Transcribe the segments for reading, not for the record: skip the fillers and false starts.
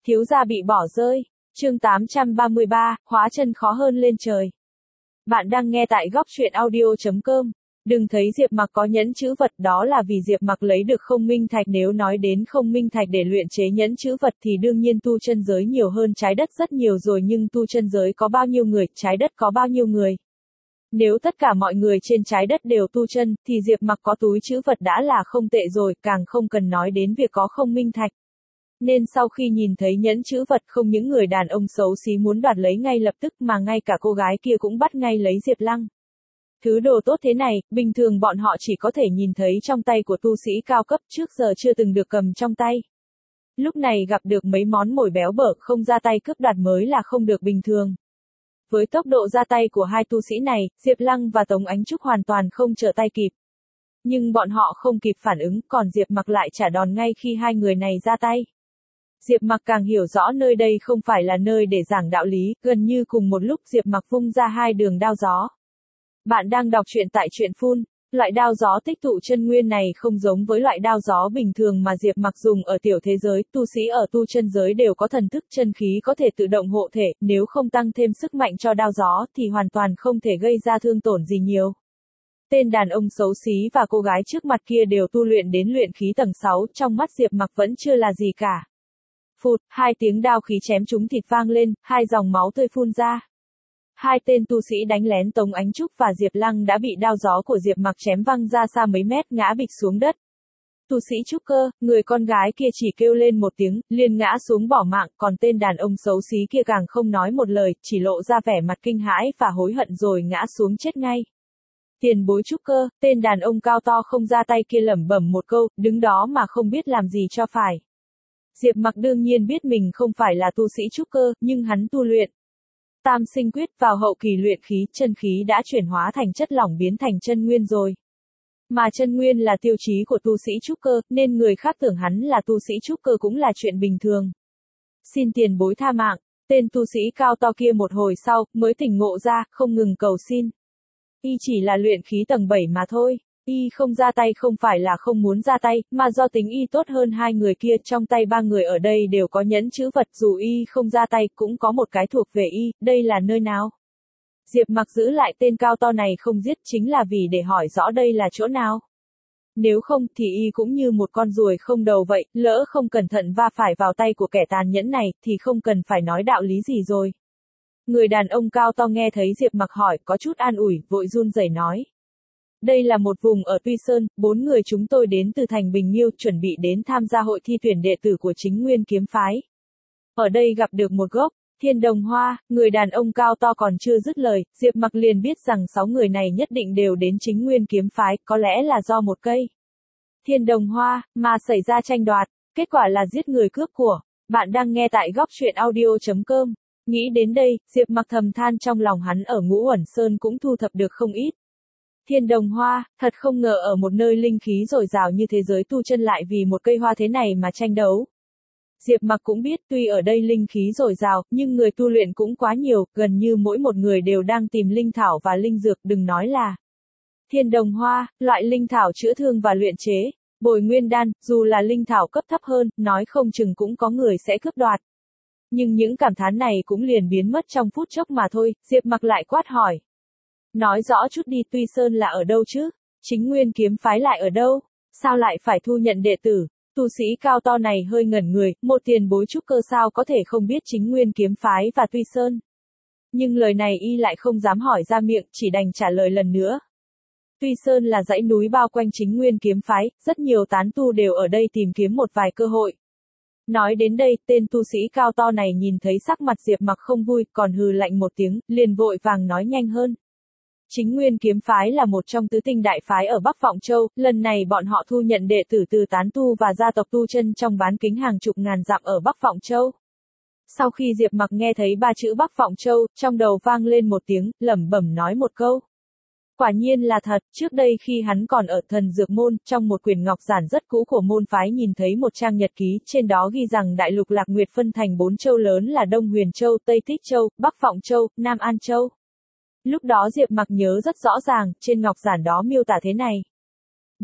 Thiếu gia bị bỏ rơi. Chương 833, hóa chân khó hơn lên trời. Bạn đang nghe tại góc truyện audio.com. Đừng thấy Diệp Mặc có nhẫn chữ vật, đó là vì Diệp Mặc lấy được không minh thạch. Nếu nói đến không minh thạch để luyện chế nhẫn chữ vật thì đương nhiên tu chân giới nhiều hơn trái đất rất nhiều rồi, nhưng tu chân giới có bao nhiêu người, trái đất có bao nhiêu người. Nếu tất cả mọi người trên trái đất đều tu chân, thì Diệp Mặc có túi chữ vật đã là không tệ rồi, càng không cần nói đến việc có không minh thạch. Nên sau khi nhìn thấy nhẫn chữ vật, không những người đàn ông xấu xí muốn đoạt lấy ngay lập tức mà ngay cả cô gái kia cũng bắt ngay lấy Diệp Lăng. Thứ đồ tốt thế này, bình thường bọn họ chỉ có thể nhìn thấy trong tay của tu sĩ cao cấp, trước giờ chưa từng được cầm trong tay. Lúc này gặp được mấy món mồi béo bở, không ra tay cướp đoạt mới là không được bình thường. Với tốc độ ra tay của hai tu sĩ này, Diệp Lăng và Tống Ánh Trúc hoàn toàn không trở tay kịp. Nhưng bọn họ không kịp phản ứng, còn Diệp Mặc lại trả đòn ngay khi hai người này ra tay. Diệp Mặc càng hiểu rõ nơi đây không phải là nơi để giảng đạo lý, gần như cùng một lúc Diệp Mặc vung ra hai đường đao gió. Bạn đang đọc truyện tại truyện Phun. Loại đao gió tích tụ chân nguyên này không giống với loại đao gió bình thường mà Diệp Mặc dùng ở tiểu thế giới, tu sĩ ở tu chân giới đều có thần thức chân khí có thể tự động hộ thể, nếu không tăng thêm sức mạnh cho đao gió thì hoàn toàn không thể gây ra thương tổn gì nhiều. Tên đàn ông xấu xí và cô gái trước mặt kia đều tu luyện đến luyện khí tầng 6, trong mắt Diệp Mặc vẫn chưa là gì cả. Phụt, hai tiếng đao khí chém trúng thịt vang lên, hai dòng máu tươi phun ra. Hai tên tu sĩ đánh lén Tống Ánh Trúc và Diệp Lăng đã bị đao gió của Diệp Mặc chém văng ra xa mấy mét, ngã bịch xuống đất. Tu sĩ trúc cơ, người con gái kia chỉ kêu lên một tiếng, liền ngã xuống bỏ mạng, còn tên đàn ông xấu xí kia càng không nói một lời, chỉ lộ ra vẻ mặt kinh hãi và hối hận rồi ngã xuống chết ngay. Tiền bối trúc cơ, tên đàn ông cao to không ra tay kia lẩm bẩm một câu, đứng đó mà không biết làm gì cho phải. Diệp Mặc đương nhiên biết mình không phải là tu sĩ trúc cơ, nhưng hắn tu luyện Tam Sinh Quyết vào hậu kỳ luyện khí, chân khí đã chuyển hóa thành chất lỏng biến thành chân nguyên rồi. Mà chân nguyên là tiêu chí của tu sĩ trúc cơ, nên người khác tưởng hắn là tu sĩ trúc cơ cũng là chuyện bình thường. Xin tiền bối tha mạng, tên tu sĩ cao to kia một hồi sau, mới tỉnh ngộ ra, không ngừng cầu xin. Y chỉ là luyện khí tầng 7 mà thôi. Y không ra tay không phải là không muốn ra tay, mà do tính Y tốt hơn hai người kia, trong tay ba người ở đây đều có nhẫn chữ vật, dù Y không ra tay cũng có một cái thuộc về Y, đây là nơi nào? Diệp Mặc giữ lại tên cao to này không giết chính là vì để hỏi rõ đây là chỗ nào. Nếu không thì Y cũng như một con ruồi không đầu vậy, lỡ không cẩn thận va phải vào tay của kẻ tàn nhẫn này thì không cần phải nói đạo lý gì rồi. Người đàn ông cao to nghe thấy Diệp Mặc hỏi, có chút an ủi, vội run rẩy nói. Đây là một vùng ở Tuy Sơn, 4 người chúng tôi đến từ thành Bình Nhiêu, chuẩn bị đến tham gia hội thi tuyển đệ tử của Chính Nguyên Kiếm Phái. Ở đây gặp được một gốc Thiên Đồng Hoa, người đàn ông cao to còn chưa dứt lời, Diệp Mặc liền biết rằng 6 người này nhất định đều đến Chính Nguyên Kiếm Phái, có lẽ là do một cây Thiên Đồng Hoa mà xảy ra tranh đoạt, kết quả là giết người cướp của. Bạn đang nghe tại góc truyện audio.com. Nghĩ đến đây, Diệp Mặc thầm than trong lòng, hắn ở Ngũ Uẩn Sơn cũng thu thập được không ít Thiên Đồng Hoa, thật không ngờ ở một nơi linh khí dồi dào như thế giới tu chân lại vì một cây hoa thế này mà tranh đấu. Diệp Mặc cũng biết tuy ở đây linh khí dồi dào, nhưng người tu luyện cũng quá nhiều, gần như mỗi một người đều đang tìm linh thảo và linh dược, đừng nói là Thiên Đồng Hoa, loại linh thảo chữa thương và luyện chế Bồi Nguyên Đan, dù là linh thảo cấp thấp hơn, nói không chừng cũng có người sẽ cướp đoạt. Nhưng những cảm thán này cũng liền biến mất trong phút chốc mà thôi, Diệp Mặc lại quát hỏi. Nói rõ chút đi, Tuy Sơn là ở đâu chứ? Chính Nguyên Kiếm Phái lại ở đâu? Sao lại phải thu nhận đệ tử? Tu sĩ cao to này hơi ngẩn người, một tiền bối trúc cơ sao có thể không biết Chính Nguyên Kiếm Phái và Tuy Sơn. Nhưng lời này Y lại không dám hỏi ra miệng, chỉ đành trả lời lần nữa. Tuy Sơn là dãy núi bao quanh Chính Nguyên Kiếm Phái, rất nhiều tán tu đều ở đây tìm kiếm một vài cơ hội. Nói đến đây, tên tu sĩ cao to này nhìn thấy sắc mặt Diệp Mặc không vui, còn hừ lạnh một tiếng, liền vội vàng nói nhanh hơn. Chính Nguyên Kiếm Phái là một trong tứ tinh đại phái ở Bắc Vọng Châu, lần này bọn họ thu nhận đệ tử từ tán tu và gia tộc tu chân trong bán kính hàng chục ngàn dặm ở Bắc Vọng Châu. Sau khi Diệp Mặc nghe thấy ba chữ Bắc Vọng Châu, trong đầu vang lên một tiếng, lẩm bẩm nói một câu. Quả nhiên là thật, trước đây khi hắn còn ở Thần Dược Môn, trong một quyển ngọc giản rất cũ của môn phái nhìn thấy một trang nhật ký, trên đó ghi rằng đại lục Lạc Nguyệt phân thành 4 châu lớn là Đông Huyền Châu, Tây Tích Châu, Bắc Vọng Châu, Nam An Châu. Lúc đó Diệp Mặc nhớ rất rõ ràng, trên ngọc giản đó miêu tả thế này.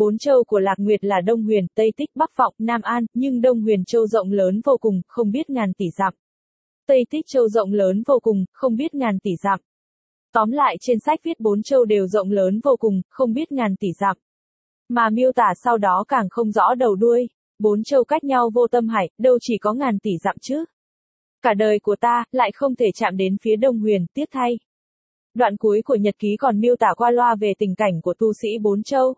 4 châu của Lạc Nguyệt là Đông Huyền, Tây Tích, Bắc Vọng, Nam An, nhưng Đông Huyền châu rộng lớn vô cùng, không biết ngàn tỷ dặm. Tây Tích châu rộng lớn vô cùng, không biết ngàn tỷ dặm. Tóm lại trên sách viết 4 châu đều rộng lớn vô cùng, không biết ngàn tỷ dặm. Mà miêu tả sau đó càng không rõ đầu đuôi. 4 châu cách nhau vô tâm hải, đâu chỉ có ngàn tỷ dặm chứ. Cả đời của ta, lại không thể chạm đến phía Đông Huyền, tiếc thay. Đoạn cuối của nhật ký còn miêu tả qua loa về tình cảnh của tu sĩ 4 châu.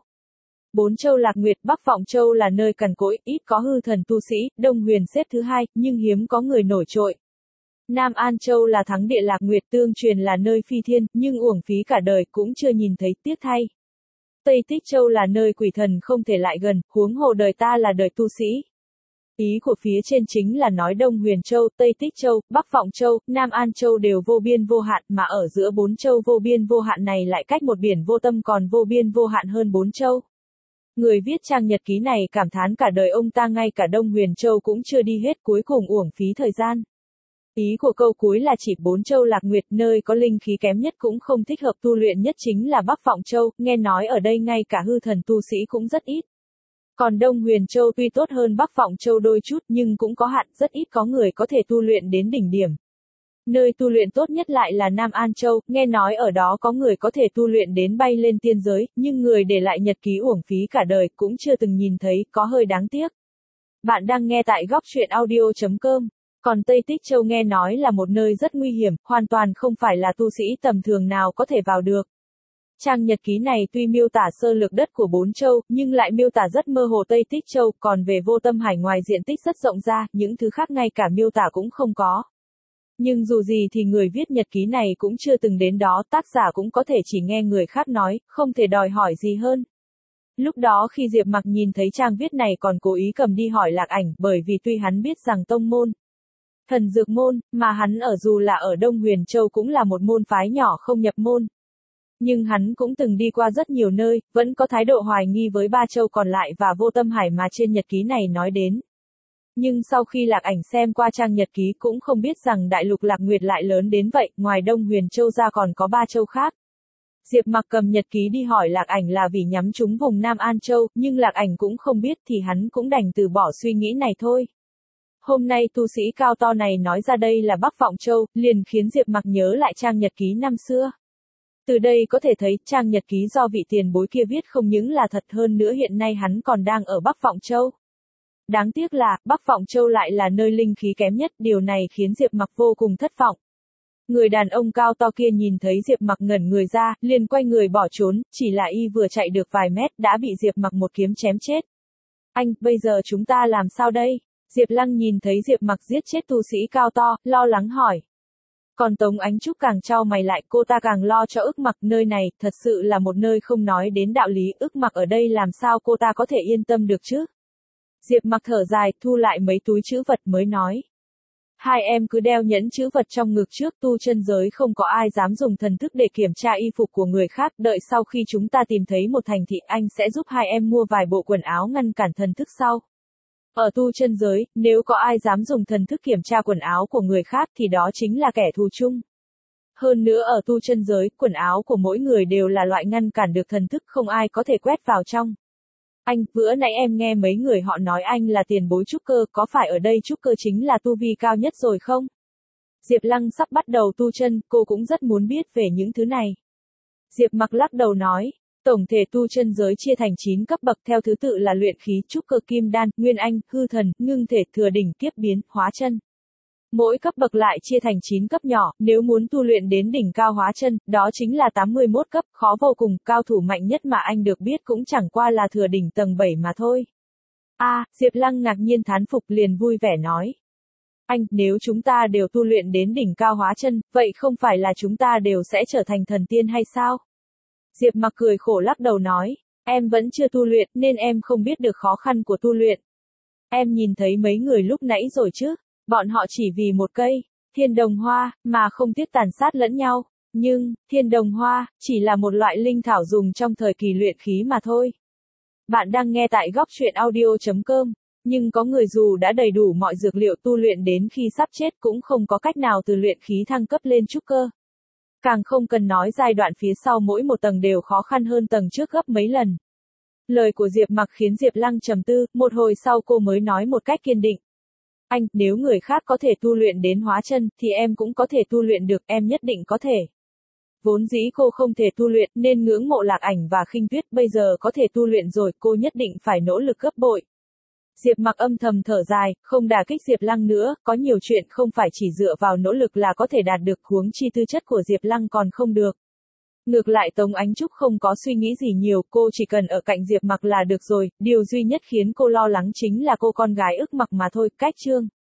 4 châu Lạc Nguyệt, Bắc Vọng châu là nơi cằn cỗi, ít có hư thần tu sĩ, Đông Huyền xếp thứ 2, nhưng hiếm có người nổi trội. Nam An châu là thắng địa Lạc Nguyệt, tương truyền là nơi phi thiên, nhưng uổng phí cả đời cũng chưa nhìn thấy, tiếc thay. Tây Tích châu là nơi quỷ thần không thể lại gần, huống hồ đời ta là đời tu sĩ. Ý của phía trên chính là nói Đông Huyền châu, Tây Tích châu, Bắc Vọng châu, Nam An châu đều vô biên vô hạn, mà ở giữa 4 châu vô biên vô hạn này lại cách một biển vô tâm còn vô biên vô hạn hơn 4 châu. Người viết trang nhật ký này cảm thán cả đời ông ta ngay cả Đông Huyền châu cũng chưa đi hết, cuối cùng uổng phí thời gian. Ý của câu cuối là chỉ 4 châu Lạc Nguyệt, nơi có linh khí kém nhất cũng không thích hợp tu luyện nhất chính là Bắc Vọng châu, nghe nói ở đây ngay cả hư thần tu sĩ cũng rất ít. Còn Đông Huyền châu tuy tốt hơn Bắc Vọng châu đôi chút nhưng cũng có hạn, rất ít có người có thể tu luyện đến đỉnh điểm. Nơi tu luyện tốt nhất lại là Nam An châu, nghe nói ở đó có người có thể tu luyện đến bay lên tiên giới, nhưng người để lại nhật ký uổng phí cả đời cũng chưa từng nhìn thấy, có hơi đáng tiếc. Bạn đang nghe tại góc truyện audio.com. Còn Tây Tích châu nghe nói là một nơi rất nguy hiểm, hoàn toàn không phải là tu sĩ tầm thường nào có thể vào được. Trang nhật ký này tuy miêu tả sơ lược đất của 4 châu, nhưng lại miêu tả rất mơ hồ Tây Tích châu, còn về vô tâm hải ngoài diện tích rất rộng ra, những thứ khác ngay cả miêu tả cũng không có. Nhưng dù gì thì người viết nhật ký này cũng chưa từng đến đó, tác giả cũng có thể chỉ nghe người khác nói, không thể đòi hỏi gì hơn. Lúc đó khi Diệp Mặc nhìn thấy trang viết này còn cố ý cầm đi hỏi Lạc Ảnh, bởi vì tuy hắn biết rằng tông môn Thần Dược môn, mà hắn ở dù là ở Đông Huyền Châu cũng là một môn phái nhỏ không nhập môn. Nhưng hắn cũng từng đi qua rất nhiều nơi, vẫn có thái độ hoài nghi với 3 châu còn lại và vô tâm hải mà trên nhật ký này nói đến. Nhưng sau khi Lạc Ảnh xem qua trang nhật ký cũng không biết rằng đại lục Lạc Nguyệt lại lớn đến vậy, ngoài Đông Huyền Châu ra còn có 3 châu khác. Diệp Mặc cầm nhật ký đi hỏi Lạc Ảnh là vì nhắm trúng vùng Nam An Châu, nhưng Lạc Ảnh cũng không biết thì hắn cũng đành từ bỏ suy nghĩ này thôi. Hôm nay tu sĩ cao to này nói ra đây là Bắc Vọng Châu, liền khiến Diệp Mặc nhớ lại trang nhật ký năm xưa. Từ đây có thể thấy trang nhật ký do vị tiền bối kia viết không những là thật hơn nữa hiện nay hắn còn đang ở Bắc Vọng Châu. Đáng tiếc là, Bắc Vọng Châu lại là nơi linh khí kém nhất, điều này khiến Diệp Mặc vô cùng thất vọng. Người đàn ông cao to kia nhìn thấy Diệp Mặc ngẩn người ra, liền quay người bỏ trốn, chỉ là y vừa chạy được vài mét đã bị Diệp Mặc một kiếm chém chết. Anh, bây giờ chúng ta làm sao đây? Diệp Lăng nhìn thấy Diệp Mặc giết chết tu sĩ cao to, lo lắng hỏi. Còn Tống Ánh Trúc càng chau mày lại, cô ta càng lo cho Ức Mặc, nơi này thật sự là một nơi không nói đến đạo lý, Ức Mặc ở đây làm sao cô ta có thể yên tâm được chứ? Diệp Mặc thở dài, thu lại mấy túi trữ vật mới nói. Hai em cứ đeo nhẫn trữ vật trong ngực trước, tu chân giới không có ai dám dùng thần thức để kiểm tra y phục của người khác, đợi sau khi chúng ta tìm thấy một thành thị anh sẽ giúp hai em mua vài bộ quần áo ngăn cản thần thức sau. Ở tu chân giới, nếu có ai dám dùng thần thức kiểm tra quần áo của người khác thì đó chính là kẻ thù chung. Hơn nữa ở tu chân giới, quần áo của mỗi người đều là loại ngăn cản được thần thức, không ai có thể quét vào trong. Anh, bữa nãy em nghe mấy người họ nói anh là tiền bối trúc cơ, có phải ở đây trúc cơ chính là tu vi cao nhất rồi không? Diệp Lăng sắp bắt đầu tu chân, cô cũng rất muốn biết về những thứ này. Diệp Mặc lắc đầu nói, tổng thể tu chân giới chia thành 9 cấp bậc theo thứ tự là luyện khí, trúc cơ, kim đan, nguyên anh, hư thần, ngưng thể, thừa đỉnh, kiếp biến, hóa chân. Mỗi cấp bậc lại chia thành 9 cấp nhỏ, nếu muốn tu luyện đến đỉnh cao hóa chân, đó chính là 81 cấp, khó vô cùng, cao thủ mạnh nhất mà anh được biết cũng chẳng qua là thừa đỉnh tầng 7 mà thôi. Diệp Lăng ngạc nhiên thán phục liền vui vẻ nói. Anh, nếu chúng ta đều tu luyện đến đỉnh cao hóa chân, vậy không phải là chúng ta đều sẽ trở thành thần tiên hay sao? Diệp Mặc cười khổ lắc đầu nói, em vẫn chưa tu luyện nên em không biết được khó khăn của tu luyện. Em nhìn thấy mấy người lúc nãy rồi chứ? Bọn họ chỉ vì một cây thiên đồng hoa mà không tiếc tàn sát lẫn nhau, nhưng thiên đồng hoa chỉ là một loại linh thảo dùng trong thời kỳ luyện khí mà thôi. Bạn đang nghe tại góc truyện audio.com, nhưng có người dù đã đầy đủ mọi dược liệu tu luyện đến khi sắp chết cũng không có cách nào từ luyện khí thăng cấp lên trúc cơ. Càng không cần nói giai đoạn phía sau mỗi một tầng đều khó khăn hơn tầng trước gấp mấy lần. Lời của Diệp Mặc khiến Diệp Lăng trầm tư, một hồi sau cô mới nói một cách kiên định. Anh, nếu người khác có thể tu luyện đến hóa chân, thì em cũng có thể tu luyện được, em nhất định có thể. Vốn dĩ cô không thể tu luyện, nên ngưỡng mộ Lạc Ảnh và Khinh Tuyết, bây giờ có thể tu luyện rồi, cô nhất định phải nỗ lực gấp bội. Diệp Mặc âm thầm thở dài, không đả kích Diệp Lăng nữa, có nhiều chuyện không phải chỉ dựa vào nỗ lực là có thể đạt được, huống chi tư chất của Diệp Lăng còn không được. Ngược lại Tống Ánh Trúc không có suy nghĩ gì nhiều, cô chỉ cần ở cạnh Diệp Mặc là được rồi, điều duy nhất khiến cô lo lắng chính là cô con gái ức mặc mà thôi. Cách chương